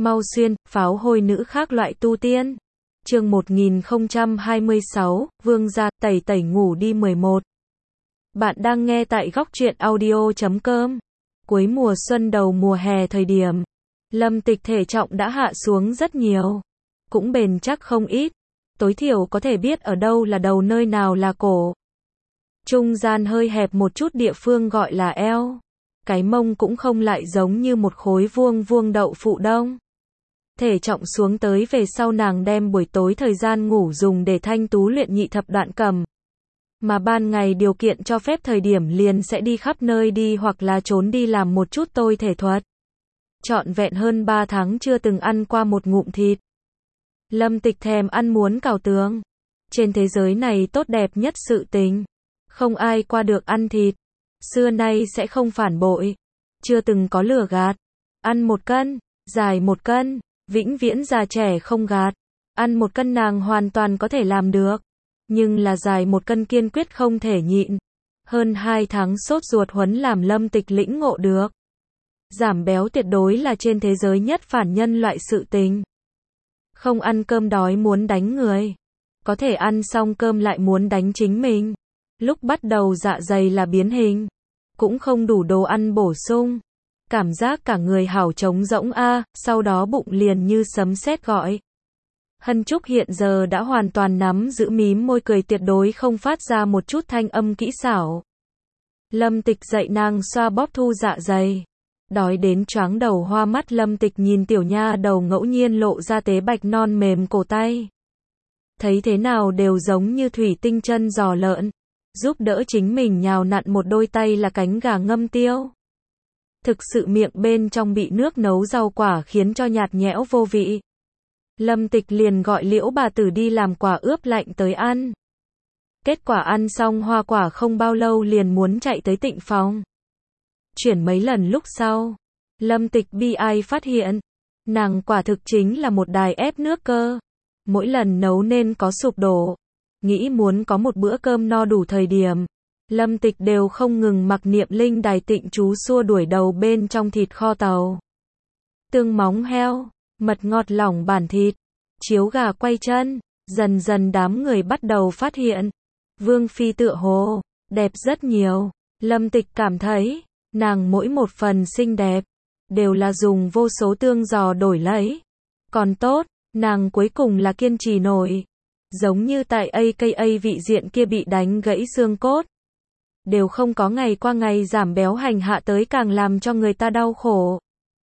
Mau xuyên, pháo hôi nữ khác loại tu tiên. Chương 1026, Vương gia, tẩy tẩy ngủ đi 11. Bạn đang nghe tại góc truyện audio.com. Cuối mùa xuân đầu mùa hè thời điểm, Lâm Tịch thể trọng đã hạ xuống rất nhiều. Cũng bền chắc không ít. Tối thiểu có thể biết ở đâu là đầu nơi nào là cổ. Trung gian hơi hẹp một chút địa phương gọi là eo. Cái mông cũng không lại giống như một khối vuông vuông đậu phụ đông. Thể trọng xuống tới về sau nàng đem buổi tối thời gian ngủ dùng để thanh tú luyện nhị thập đoạn cầm. Mà ban ngày điều kiện cho phép thời điểm liền sẽ đi khắp nơi đi hoặc là trốn đi làm một chút tôi thể thuật. Trọn vẹn hơn 3 tháng chưa từng ăn qua một ngụm thịt. Lâm Tịch thèm ăn muốn cào tướng. Trên thế giới này tốt đẹp nhất sự tình. Không ai qua được ăn thịt. Xưa nay sẽ không phản bội. Chưa từng có lừa gạt. Ăn 1 cân, dài 1 cân, vĩnh viễn già trẻ không gạt. Ăn 1 cân nàng hoàn toàn có thể làm được. Nhưng là dài 1 cân kiên quyết không thể nhịn. Hơn 2 tháng sốt ruột huấn làm Lâm Tịch lĩnh ngộ được. Giảm béo tuyệt đối là trên thế giới nhất phản nhân loại sự tình. Không ăn cơm đói muốn đánh người. Có thể ăn xong cơm lại muốn đánh chính mình. Lúc bắt đầu dạ dày là biến hình. Cũng không đủ đồ ăn bổ sung. Cảm giác cả người hảo trống rỗng a, sau đó bụng liền như sấm sét gọi. Hân Trúc hiện giờ đã hoàn toàn nắm giữ mím môi cười tuyệt đối không phát ra một chút thanh âm kỹ xảo. Lâm Tịch dậy nàng xoa bóp thu dạ dày. Đói đến choáng đầu hoa mắt Lâm Tịch nhìn tiểu nha đầu ngẫu nhiên lộ ra tế bạch non mềm cổ tay. Thấy thế nào đều giống như thủy tinh chân giò lợn. Giúp đỡ chính mình nhào nặn một đôi tay là cánh gà ngâm tiêu. Thực sự miệng bên trong bị nước nấu rau quả khiến cho nhạt nhẽo vô vị. Lâm Tịch liền gọi Liễu bà tử đi làm quả ướp lạnh tới ăn. Kết quả ăn xong hoa quả không bao lâu liền muốn chạy tới tịnh phòng. Chuyển mấy lần lúc sau, Lâm Tịch bi ai phát hiện, nàng quả thực chính là một đài ép nước cơ. Mỗi lần nấu nên có sụp đổ. Nghĩ muốn có một bữa cơm no đủ thời điểm, Lâm Tịch đều không ngừng mặc niệm linh đài tịnh chú xua đuổi đầu bên trong thịt kho tàu. Tương móng heo, mật ngọt lỏng bản thịt, chiếu gà quay chân, dần dần đám người bắt đầu phát hiện. Vương phi tựa hồ, đẹp rất nhiều. Lâm Tịch cảm thấy, nàng mỗi một phần xinh đẹp, đều là dùng vô số tương giò đổi lấy. Còn tốt, nàng cuối cùng là kiên trì nổi. Giống như tại AKA vị diện kia bị đánh gãy xương cốt. Đều không có ngày qua ngày giảm béo hành hạ tới càng làm cho người ta đau khổ.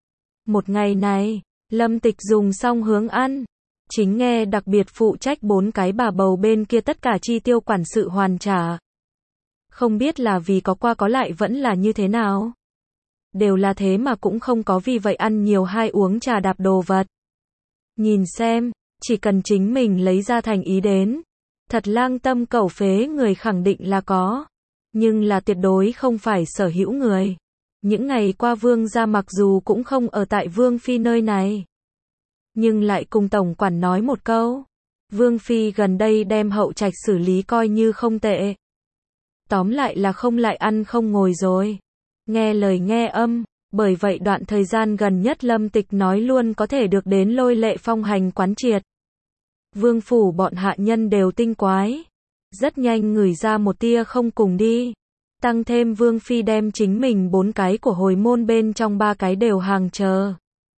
Một ngày này, Lâm Tịch dùng xong hướng ăn. Chính nghe đặc biệt phụ trách 4 cái bà bầu bên kia tất cả chi tiêu quản sự hoàn trả. Không biết là vì có qua có lại vẫn là như thế nào. Đều là thế mà cũng không có vì vậy ăn nhiều hay uống trà đạp đồ vật. Nhìn xem, chỉ cần chính mình lấy ra thành ý đến. Thật lang tâm cẩu phế người khẳng định là có. Nhưng là tuyệt đối không phải sở hữu người. Những ngày qua vương gia mặc dù cũng không ở tại vương phi nơi này. Nhưng lại cùng tổng quản nói một câu. Vương phi gần đây đem hậu trạch xử lý coi như không tệ. Tóm lại là không lại ăn không ngồi rồi. Nghe lời nghe âm. Bởi vậy đoạn thời gian gần nhất Lâm Tịch nói luôn có thể được đến Lôi Lệ phong hành quán triệt. Vương phủ bọn hạ nhân đều tinh quái. Rất nhanh ngửi ra một tia không cùng đi. Tăng thêm Vương phi đem chính mình 4 cái của hồi môn bên trong 3 cái đều hàng chờ.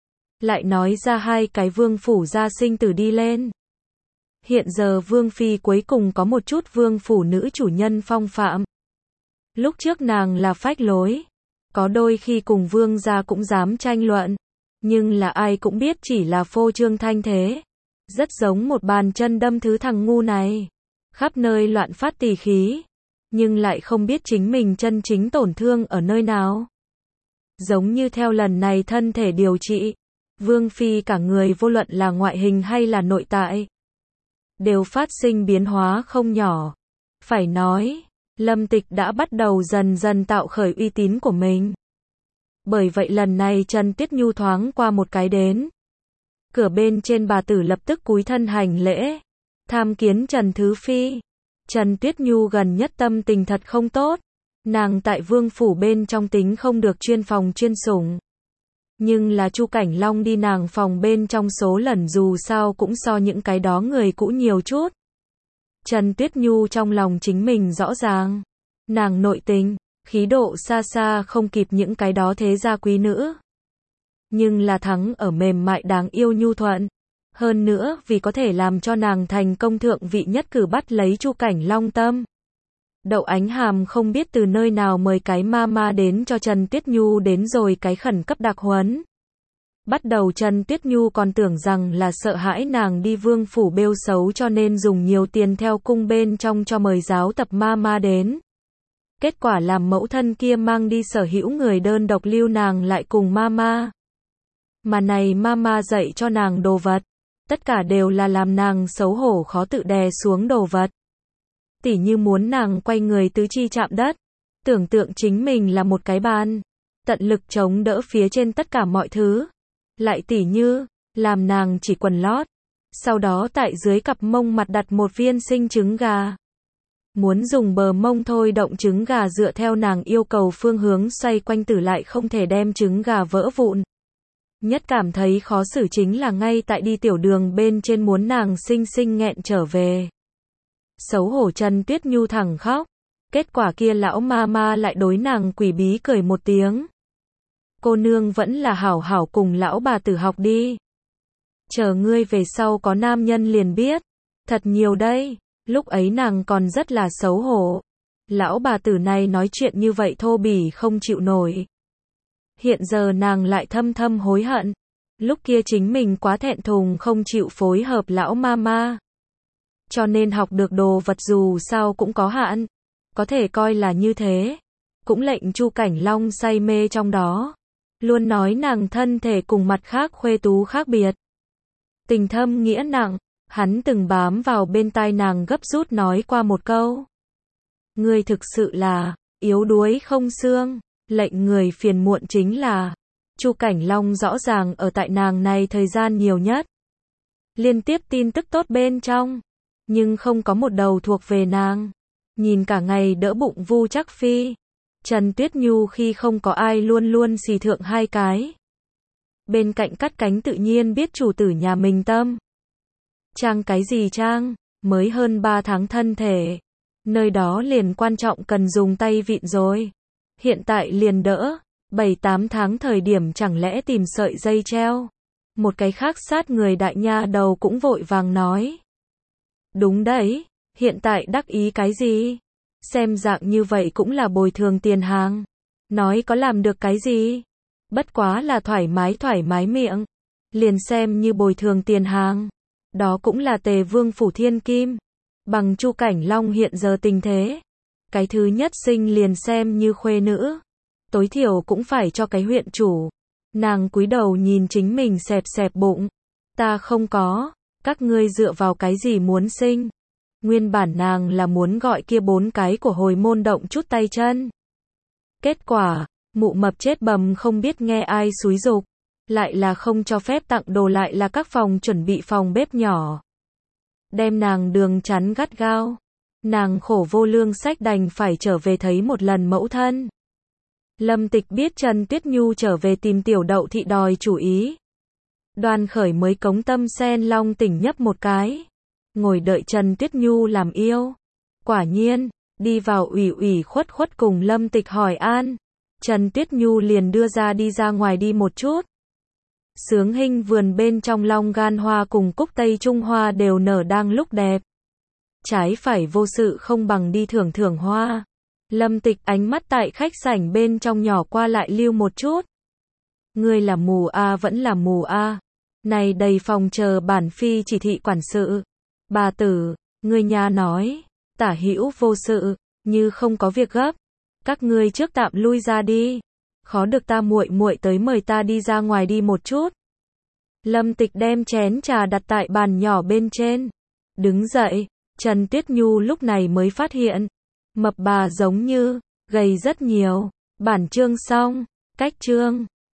Lại nói ra 2 cái vương phủ gia sinh tử đi lên. Hiện giờ Vương phi cuối cùng có một chút vương phủ nữ chủ nhân phong phạm. Lúc trước nàng là phách lối. Có đôi khi cùng vương gia cũng dám tranh luận. Nhưng là ai cũng biết chỉ là phô trương thanh thế. Rất giống một bàn chân đâm thứ thằng ngu này. Khắp nơi loạn phát tỉ khí. Nhưng lại không biết chính mình chân chính tổn thương ở nơi nào. Giống như theo lần này thân thể điều trị. Vương phi cả người vô luận là ngoại hình hay là nội tại. Đều phát sinh biến hóa không nhỏ. Phải nói, Lâm Tịch đã bắt đầu dần dần tạo khởi uy tín của mình. Bởi vậy lần này Trần Tiết Nhu thoáng qua một cái đến. Cửa bên trên bà tử lập tức cúi thân hành lễ. Tham kiến Trần Thứ Phi. Trần Tuyết Nhu gần nhất tâm tình thật không tốt. Nàng tại vương phủ bên trong tính không được chuyên phòng chuyên sủng. Nhưng là Chu Cảnh Long đi nàng phòng bên trong số lần dù sao cũng so những cái đó người cũ nhiều chút. Trần Tuyết Nhu trong lòng chính mình rõ ràng. Nàng nội tình, khí độ xa xa không kịp những cái đó thế gia quý nữ. Nhưng là thắng ở mềm mại đáng yêu nhu thuận. Hơn nữa vì có thể làm cho nàng thành công thượng vị nhất cử bắt lấy Chu Cảnh Long tâm. Đậu Ánh Hàm không biết từ nơi nào mời cái mama đến cho Trần Tuyết Nhu đến rồi cái khẩn cấp đặc huấn. Bắt đầu Trần Tuyết Nhu còn tưởng rằng là sợ hãi nàng đi vương phủ bêu xấu cho nên dùng nhiều tiền theo cung bên trong cho mời giáo tập mama đến. Kết quả làm mẫu thân kia mang đi sở hữu người đơn độc lưu nàng lại cùng mama. Mà này mama dạy cho nàng đồ vật. Tất cả đều là làm nàng xấu hổ khó tự đè xuống đồ vật. Tỉ như muốn nàng quay người tứ chi chạm đất. Tưởng tượng chính mình là một cái bàn. Tận lực chống đỡ phía trên tất cả mọi thứ. Lại tỉ như, làm nàng chỉ quần lót. Sau đó tại dưới cặp mông mặt đặt một viên sinh trứng gà. Muốn dùng bờ mông thôi động trứng gà dựa theo nàng yêu cầu phương hướng xoay quanh tử lại không thể đem trứng gà vỡ vụn. Nhất cảm thấy khó xử chính là ngay tại đi tiểu đường bên trên muốn nàng xinh xinh nghẹn trở về. Xấu hổ Trần Tuyết Nhu thẳng khóc. Kết quả kia lão mama lại đối nàng quỷ bí cười một tiếng. Cô nương vẫn là hảo hảo cùng lão bà tử học đi. Chờ ngươi về sau có nam nhân liền biết. Thật nhiều đây. Lúc ấy nàng còn rất là xấu hổ. Lão bà tử này nói chuyện như vậy thô bỉ không chịu nổi. Hiện giờ nàng lại thâm thâm hối hận. Lúc kia chính mình quá thẹn thùng không chịu phối hợp lão mama. Cho nên học được đồ vật dù sao cũng có hạn. Có thể coi là như thế. Cũng lệnh Chu Cảnh Long say mê trong đó. Luôn nói nàng thân thể cùng mặt khác khuê tú khác biệt. Tình thâm nghĩa nặng. Hắn từng bám vào bên tai nàng gấp rút nói qua một câu. Ngươi thực sự là yếu đuối không xương. Lệnh người phiền muộn chính là Chu Cảnh Long rõ ràng ở tại nàng này thời gian nhiều nhất. Liên tiếp tin tức tốt bên trong. Nhưng không có một đầu thuộc về nàng. Nhìn cả ngày đỡ bụng Vu Trắc Phi. Trần Tuyết Nhu khi không có ai luôn luôn xì thượng hai cái. Bên cạnh cắt cánh tự nhiên biết chủ tử nhà mình tâm. Trang cái gì trang, mới hơn 3 tháng thân thể. Nơi đó liền quan trọng cần dùng tay vịn rồi. Hiện tại liền đỡ, 7-8 tháng thời điểm chẳng lẽ tìm sợi dây treo. Một cái khác sát người đại nha đầu cũng vội vàng nói. Đúng đấy, hiện tại đắc ý cái gì? Xem dạng như vậy cũng là bồi thường tiền hàng. Nói có làm được cái gì? Bất quá là thoải mái miệng. Liền xem như bồi thường tiền hàng. Đó cũng là Tề Vương phủ thiên kim. Bằng Chu Cảnh Long hiện giờ tình thế. Cái thứ nhất sinh liền xem như khuê nữ. Tối thiểu cũng phải cho cái huyện chủ. Nàng cúi đầu nhìn chính mình xẹp bụng. Ta không có. Các ngươi dựa vào cái gì muốn sinh? Nguyên bản nàng là muốn gọi kia 4 cái của hồi môn động chút tay chân. Kết quả, mụ mập chết bầm không biết nghe ai xúi giục. Lại là không cho phép tặng đồ lại là các phòng chuẩn bị phòng bếp nhỏ. Đem nàng đường chắn gắt gao. Nàng khổ vô lương sách đành phải trở về thấy một lần mẫu thân. Lâm Tịch biết Trần Tuyết Nhu trở về tìm tiểu đậu thị đòi chủ ý. Đoan Khởi mới cống tâm sen long tỉnh nhấp một cái. Ngồi đợi Trần Tuyết Nhu làm yêu. Quả nhiên, đi vào ủy khuất cùng Lâm Tịch hỏi an. Trần Tuyết Nhu liền đưa ra đi ra ngoài đi một chút. Sướng Hinh vườn bên trong long gan hoa cùng cúc Tây Trung Hoa đều nở đang lúc đẹp. Trái phải vô sự không bằng đi thưởng hoa. Lâm Tịch ánh mắt tại khách sảnh bên trong nhỏ qua lại lưu một chút. Ngươi là mù a vẫn là mù a. Này đầy phòng chờ bản phi chỉ thị quản sự. Bà tử, ngươi nhà nói, tả hữu vô sự, như không có việc gấp. Các ngươi trước tạm lui ra đi. Khó được ta muội tới mời ta đi ra ngoài đi một chút. Lâm Tịch đem chén trà đặt tại bàn nhỏ bên trên. Đứng dậy, Trần Tuyết Nhu lúc này mới phát hiện. Mập bà giống như, gầy rất nhiều. Bản chương xong, cách chương.